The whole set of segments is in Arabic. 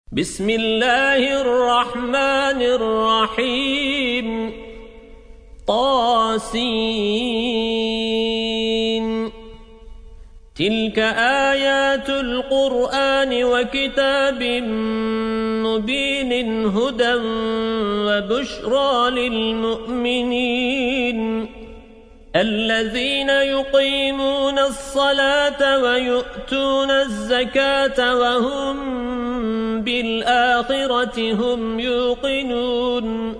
بسم الله الرحمن الرحيم طاسين تلك آيات القرآن وكتاب مبين هدى وبشرى للمؤمنين الذين يقيمون الصلاة ويؤتون الزكاة وهم بالآخرة هم يوقنون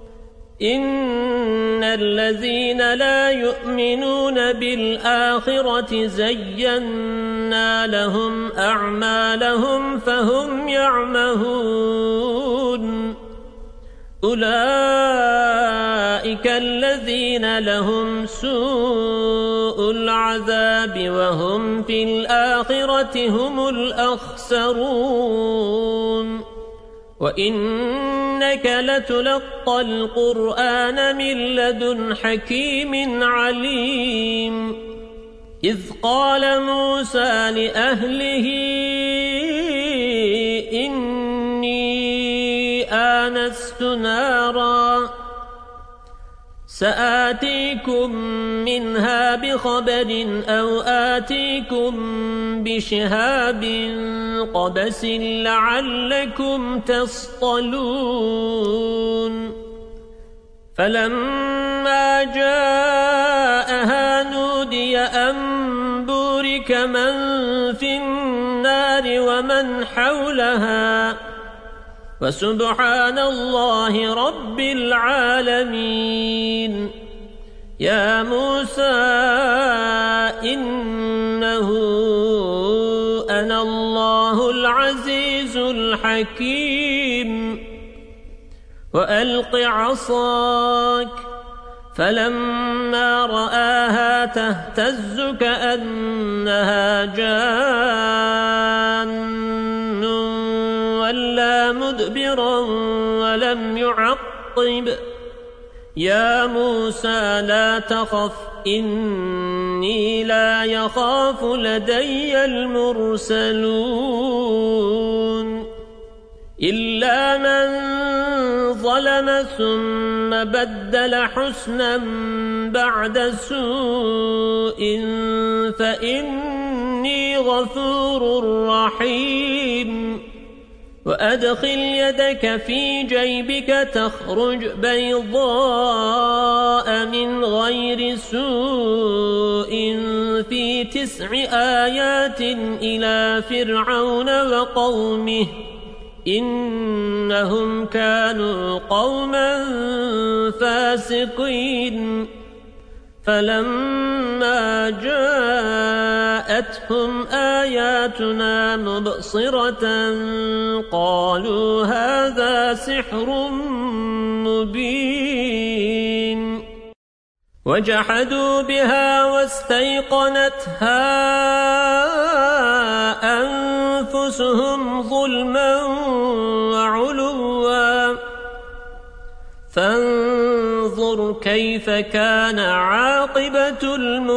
إن الذين لا يؤمنون بالآخرة زينا لهم أعمالهم فهم يعمهون أولئك الذين لهم سوء العذاب وهم في الآخرة هم الأخسرون وإنك لتلقى القرآن من لدن حكيم عليم إذ قال موسى لأهله إني آنست نارا سآتيكم منها بخبر أو آتيكم بشهاب قبس لعلكم تصطلون فلما جاءها نودي أن بورك من في النار ومن حولها وسبحان الله رب العالمين يا موسى إنه أنا الله العزيز الحكيم وألق عصاك فلما رآها تهتز كأنها جان ولا مدبرا ولم يعقب يا موسى لا تخف إني لا يخاف لدي المرسلون إلا من ظلم ثم بدل حسنا بعد سوء فإني غفور رحيم وأدخل يدك في جيبك تخرج بيضاء من غير سوء في 9 آيات إلى فرعون وقومه إنهم كانوا قوما فاسقين فلما جاءتهم آياتنا مبصرة قالوا هذا سحر مبين وجحدوا بها واستيقنتها أنفسهم ظلما وعلوا فانظر كيف كان عاقبة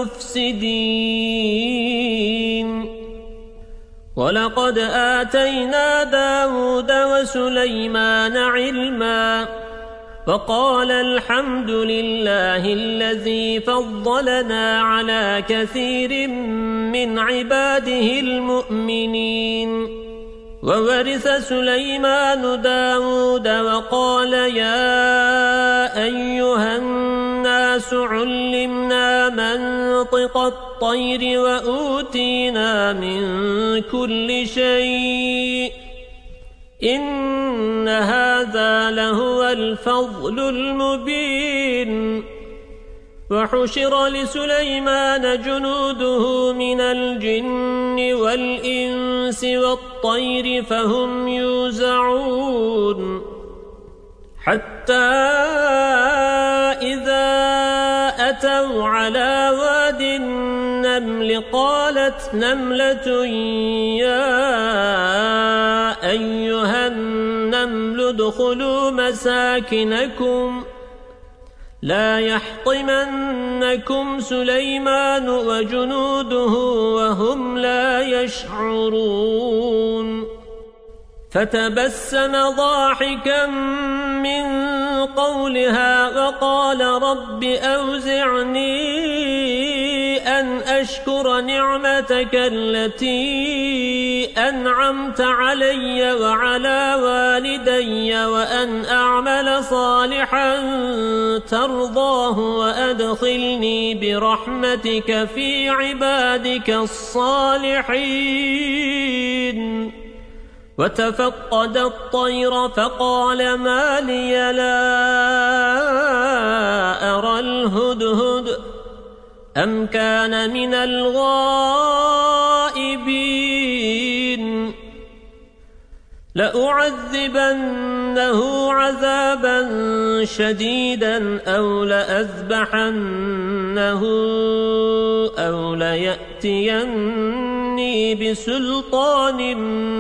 المفسدين ولقد آتينا داود وسليمان علما وقال الحمد لله الذي فضلنا على كثير من عباده المؤمنين وورث سليمان داود وقال يا أيها الناس علمنا منطق الطير وأوتينا من كل شيء إن هذا لهو الفضل المبين وحشر لسليمان جنوده من الجن والإنس والطير فهم يوزعون حتى إذا أتوا على واد النمل قالت نملة يا أيها النمل ادخلوا مساكنكم لا يحطمنكم سليمان وجنوده وهم لا يشعرون فتبسم ضاحكا من قولها وقال رب أوزعني أن أشكر نعمتك التي أنعمت علي وعلى والدي وأن أعمل صالحا ترضاه وأدخلني برحمتك في عبادك الصالحين. وتفقد الطير فقال ما لي لا أرى الهدهد أم كان من الغائبين لأعذبنه عذابا شديدا أو لأذبحنه أو ليأتيني بسلطان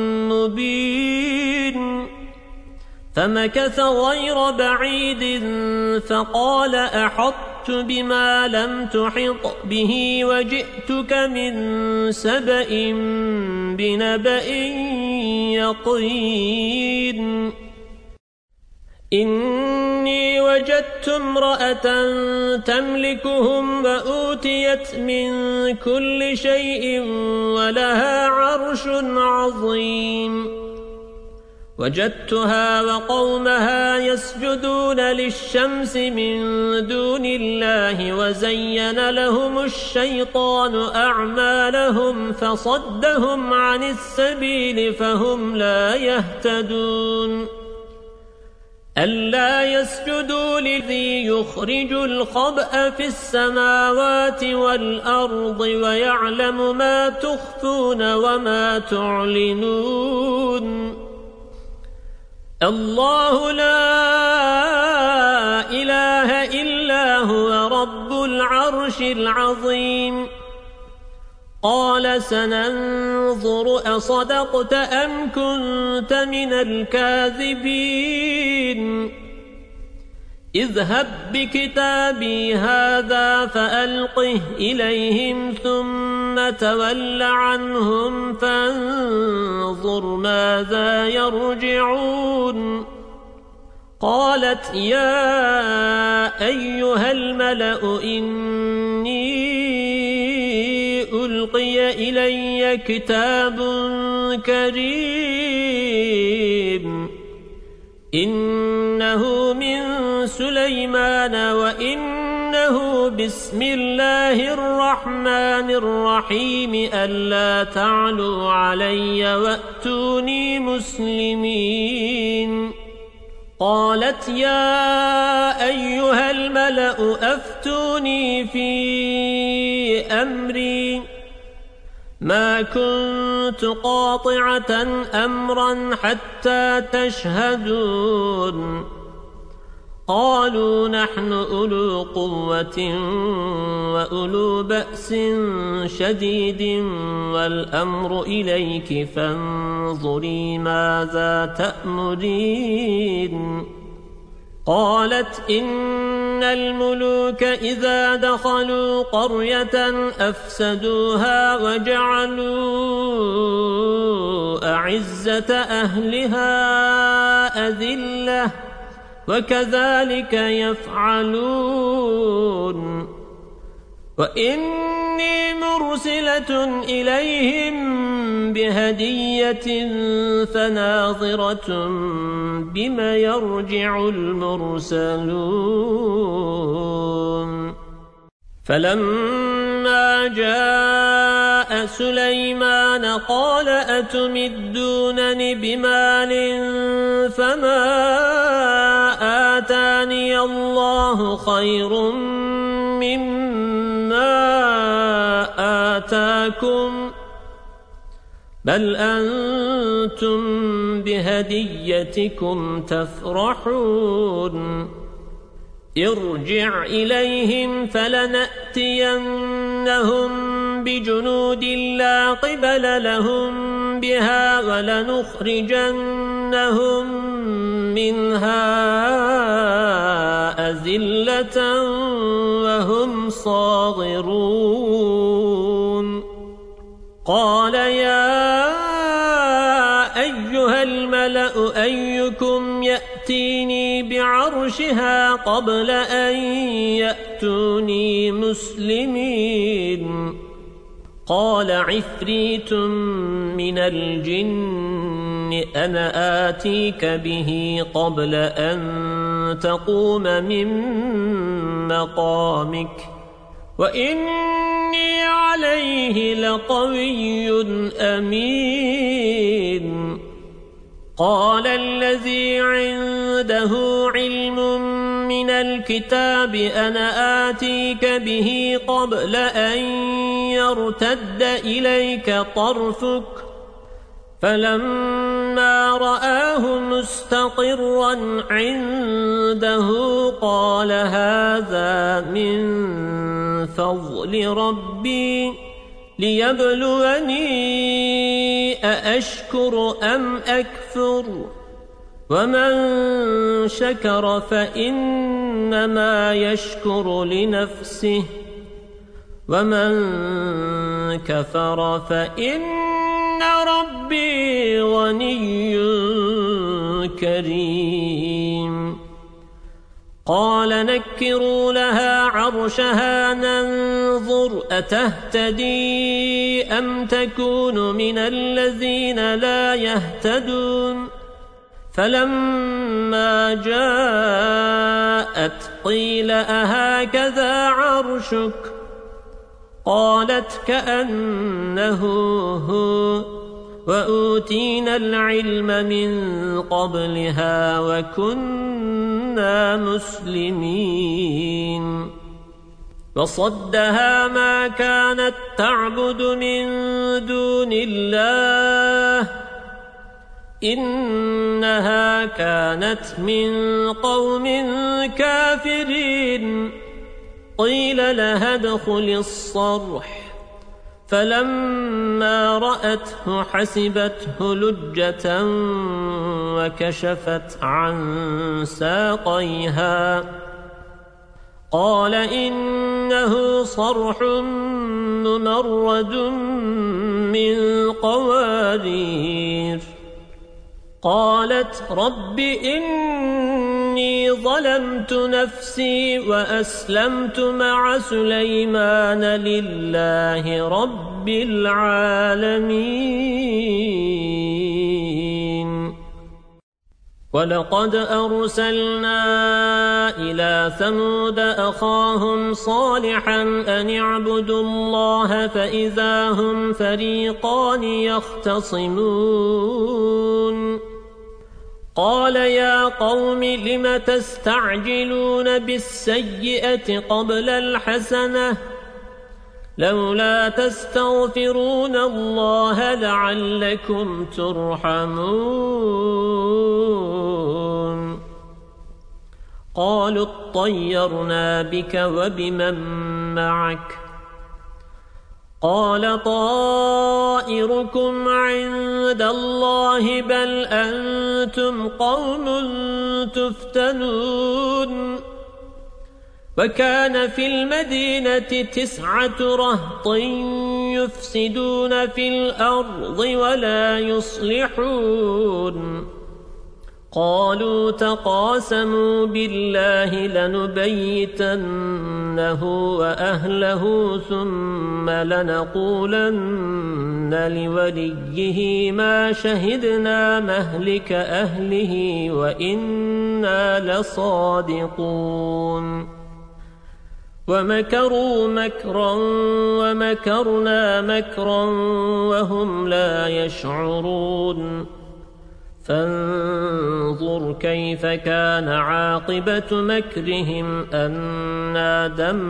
مبين. فمكث غير بعيد فقال أحطت بما لم تحط به وجئتك من سبأ بنبأ يقين. إني وجدت امرأة تملكهم وأوتيت من كل شيء ولها عرش عظيم. وجدتها وقومها يسجدون للشمس من دون الله وزين لهم الشيطان أعمالهم فصدهم عن السبيل فهم لا يهتدون. ألا يسجدوا للذي يخرج الخبأ في السماوات والأرض ويعلم ما تخفون وما تعلنون. الله لا إله إلا هو رب العرش العظيم. قال سننظر أصدقت أم كنت من الكاذبين. اذهب بكتابي هذا فألقه إليهم ثم تول عنهم فانظر ماذا يرجعون. قالت يا أيها الملأ إني ألقي إلي كتاب كريم إنه من سليمان وإنه بسم الله الرحمن الرحيم ألا تعلوا علي وأتوني مسلمين. قالت يا أيها الملأ أفتوني في أمري ما كنت قاطعة أمرا حتى تشهدون. قالوا نحن أولو قوة وأولو بأس شديد والأمر إليك فانظري ماذا تأمرين. قالت إن الملوك إذا دخلوا قرية أفسدوها وجعلوا أعزة أهلها أذلة وكذلك يفعلون. وإني مرسلة إليهم بهدية فناظرة بما يرجع المرسلون. فلما جاء سليمان قال أتمدونني بمال فما آتاني الله خير مما آتاكم بل أنتم بهديتكم تفرحون. ارجع إليهم فلنأتينهم بجنود لا قبل لهم بها ولنخرجنهم منها أذلة وهم صاغرون. قال يا أيها الملأ الملأ أيكم يأتيني بعرشها قبل أن يأتوني مسلمين قال عفريت من الجن أنا آتيك به قبل أن تقوم من مقامك وإني عليه لقوي أمين قال الذي عنده علم من الكتاب أنا آتيك به قبل أن يرتد إليك طرفك فلما رآه مستقرا عنده قال هذا من فضل ربي ليبلوني أأشكر أم أكفر ومن شكر فإنما يشكر لنفسه ومن كفر فإن ربي غني كريم قال نكروا لها عرشها ننظر أتهتدي أم تكون من الذين لا يهتدون فلما جاءت قيل أهكذا عرشك قالت كأنه هو وأوتينا العلم من قبلها وكنا مسلمين وصدها ما كانت تعبد من دون الله إنها كانت من قوم كافرين قيل لها ادخل الصرح فلما رأته حسبته لجة وكشفت عن ساقيها قال إنه صرح ممرد من قوارير قالت رب إني ظلمت نفسي وأسلمت مع سليمان لله رب العالمين ولقد أرسلنا إلى ثمود أخاهم صالحا أن اعبدوا الله فإذا هم فريقان يختصمون قال يا قوم لم تستعجلون بالسيئة قبل الحسنة لولا تستغفرون الله لعلكم ترحمون قالوا اطيرنا بك وبمن معك قال طائركم عند الله بل أنتم قوم تفتنون وكان في المدينة 9 رهط يفسدون في الأرض ولا يصلحون قالوا تقاسموا بالله لنبيتنه وأهله ثم لنقولن لوليه ما شهدنا مهلك أهله وإنا لصادقون ومكروا مكرا ومكرنا مكرا وهم لا يشعرون فانظر كيف كان عاقبة مكرهم أنا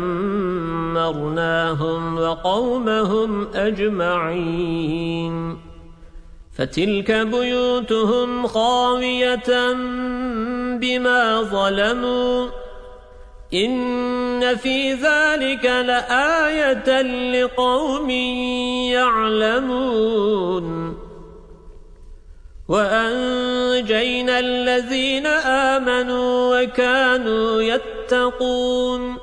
دمرناهم وقومهم أجمعين فتلك بيوتهم خاوية بما ظلموا إن في ذلك لآية لقوم يعلمون وأنجينا الذين آمنوا وكانوا يتقون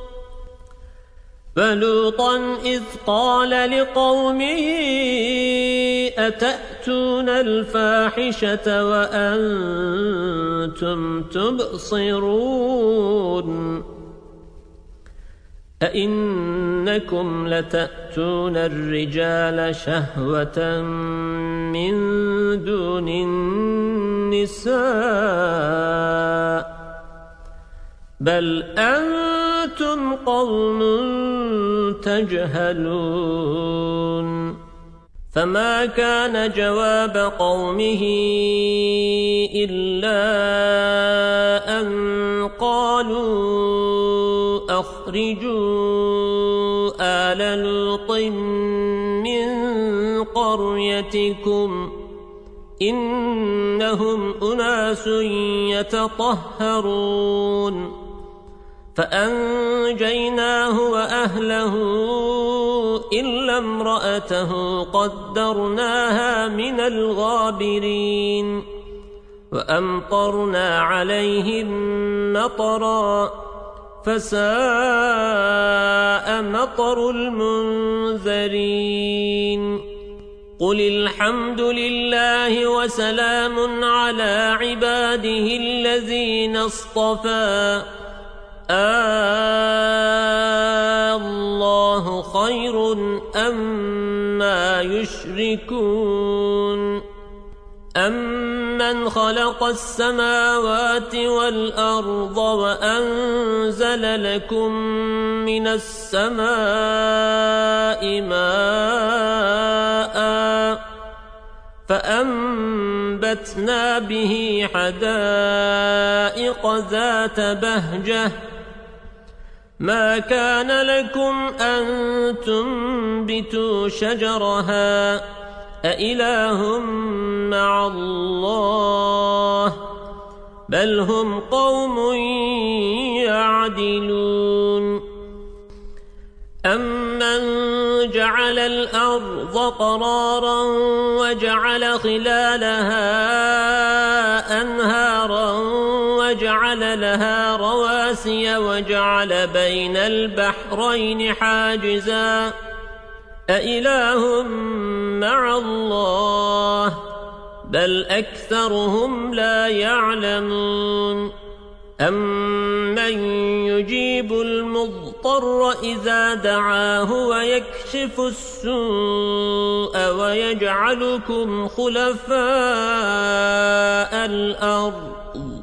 ولوطا إذ قال لقومه أتأتون تأتون الفاحشة وأنتم تبصرون أئنكم لتأتون الرجال شهوة من دون النساء بل أنتم قوم تجهلون فما كان جواب قومه إلا أن قالوا أخرجوا آل لوط من قريتكم إنهم أناس يتطهرون فأنجيناه وأهله إلا امرأته قدرناها من الغابرين وأمطرنا عليهم مطرا فساء مطر المنذرين قل الحمد لله وسلام على عباده الذين اصطفى الله خير أما يشركون أمن خلق السماوات والأرض وأنزل لكم من السماء ماء فأنبتنا به حدائق ذات بهجة ما كان لكم أن تنبتوا شجرها أإله مع الله بل هم قوم يعدلون أمن جعل الأرض قرارا وجعل خلالها أنهارا وجعل لها رواسي وجعل بين البحرين حاجزا أإله مع الله بل أكثرهم لا يعلمون أمن يجيب المضطر إذا دعاه ويكشف السوء ويجعلكم خلفاء الأرض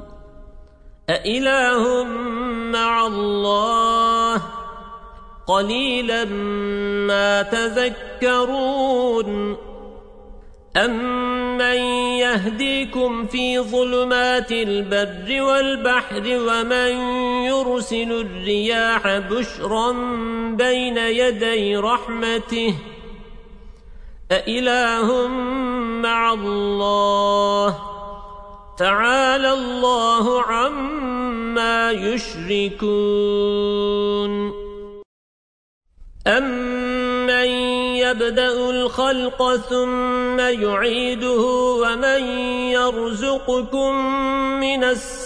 أإله مع الله قليلا ما تذكرون أمن يهديكم في ظلمات البر والبحر ومن يرسل الرياح بشرا بين يدي رحمته أإله مع الله تعالى الله عما يشركون أمن يبدأ الخلق ثم يعيده ومن يرزقكم من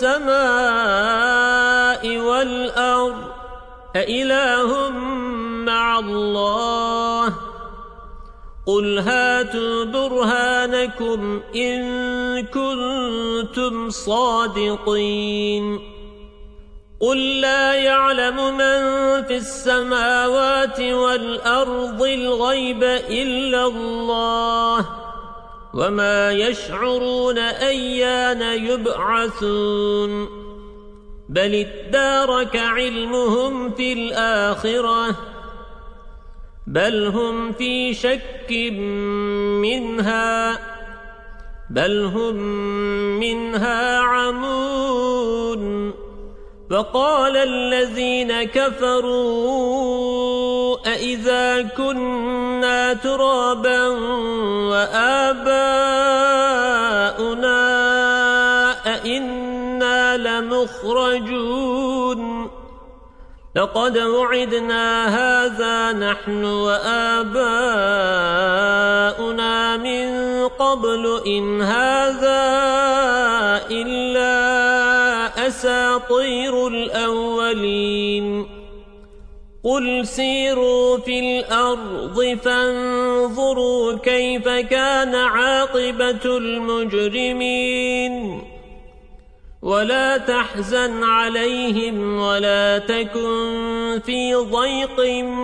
السماء والأرض أإله مع الله قل هاتوا برهانكم إن كنتم صادقين قل لا يعلم من في السماوات والأرض الغيب إلا الله وما يشعرون أيان يبعثون بل ادارك علمهم في الآخرة بل هم في شك منها بل هم منها عمون فقال الذين كفروا أئذا كنا ترابا وآباؤنا أئنا لمخرجون لقد وعدنا هذا نحن وآباؤنا من قبل إن هذا إلا أساطير الأولين قل سيروا في الأرض فانظروا كيف كان عاقبة المجرمين ولا تحزن عليهم ولا تكن في ضيق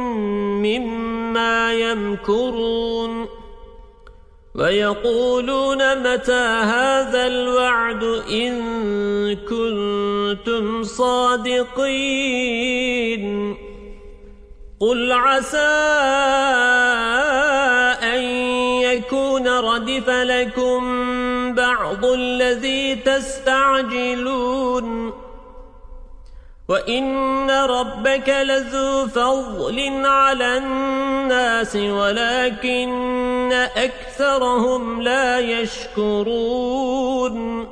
مما يمكرون ويقولون متى هذا الوعد إن كنتم صادقين قل عسى أن يكون ردف لكم بعض الذي تستعجلون وإن ربك لذو فضل على الناس ولكن أكثرهم لا يشكرون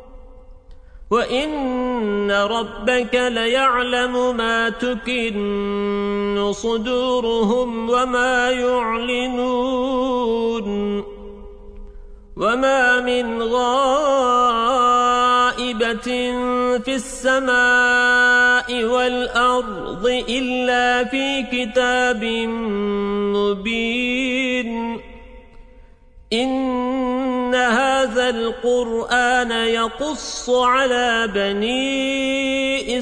وإن ربك ليعلم ما تكن صدورهم وما يعلنون وما من غائبة في السماء والأرض إلا في كتاب مبين إن هذا القرآن يقص على بني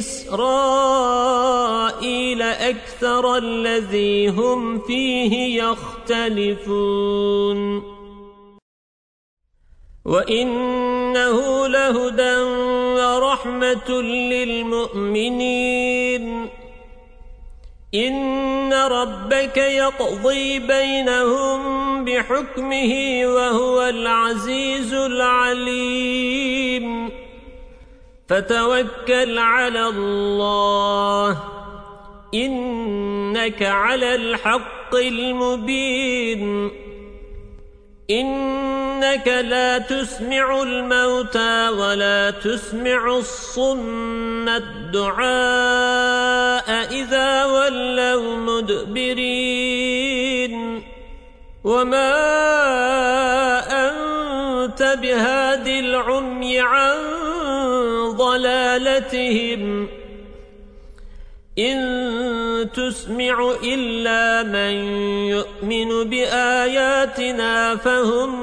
إسرائيل أكثر الذي هم فيه يختلفون وإنه لهدى ورحمة للمؤمنين إن ربك يقضي بينهم بحكمه وهو العزيز العليم فتوكل على الله إنك على الحق المبين إنك لا تسمع الموتى ولا تسمع الصم الدعاء إذا ولوا مدبرين وما أنت بهاد العمي عن ضلالتهم إن تسمع إلا من يؤمن بآياتنا فهم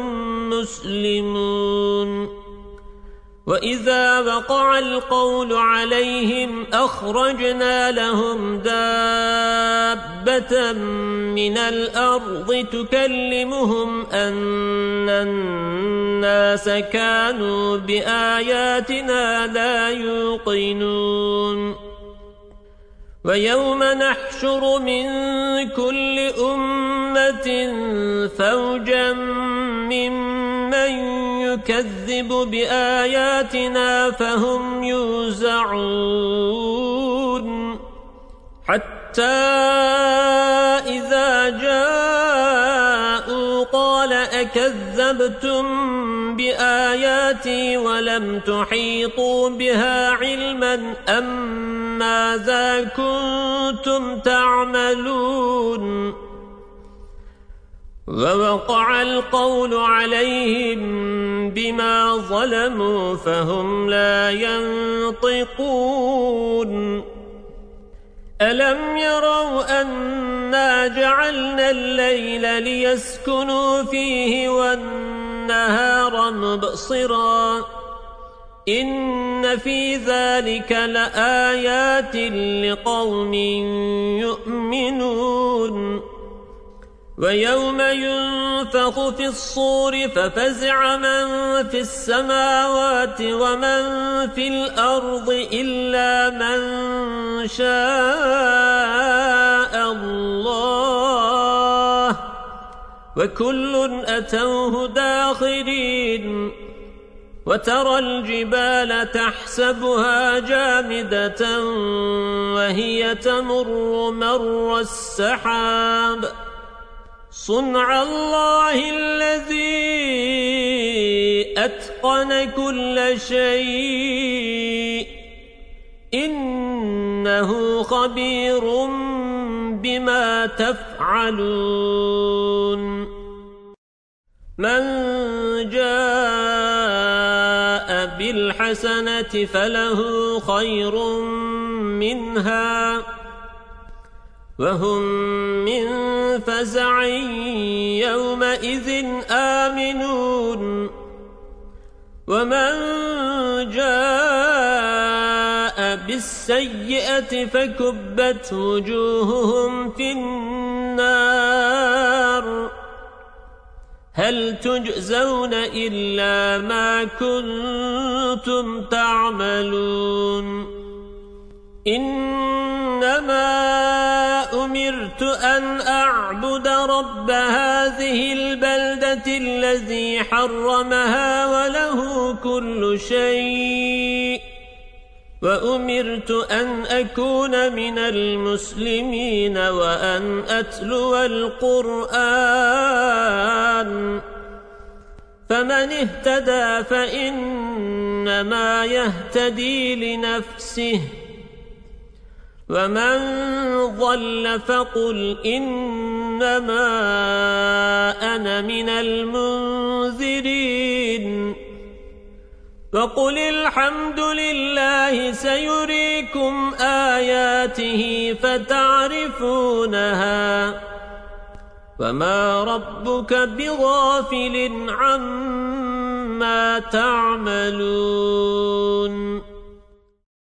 مسلمون وإذا وقع القول عليهم أخرجنا لهم دابة من الأرض تكلمهم أن الناس كانوا بآياتنا لا يوقنون ويوم نحشر من كل أمة فوجا ممن يكذب بآياتنا فهم يوزعون حتى إذا جاءوا قال أكذبتم بآياتي ولم تحيطوا بها علما أم ماذا كنتم تعملون ووقع القول عليهم بما ظلموا فهم لا ينطقون ألم يروا أنا جعلنا الليل ليسكنوا فيه والنهار مبصرا إن في ذلك لآيات لقوم يؤمنون ويوم ينفخ في الصور ففزع من في السماوات ومن في الأرض إلا من شاء الله وكل أتوه داخرين وترى الجبال تحسبها جامدة وهي تمر مر السحاب صنع الله الذي أتقن كل شيء إنه خبير بما تفعلون من جاء بالحسنة فله خير منها وهم من فزع يومئذ آمنون ومن جاء بالسيئة فكبت وجوههم في النار هل تجزون إلا ما كنتم تعملون إنما أمرت أن أعبد رب هذه البلدة الذي حرمها وله كل شيء وأمرت أن أكون من المسلمين وأن أتلو القرآن فمن اهتدى فإنما يهتدي لنفسه ومن ضل فقل إنما أنا من المنذرين وقل الحمد لله سيريكم آياته فتعرفونها وما ربك بغافل عما تعملون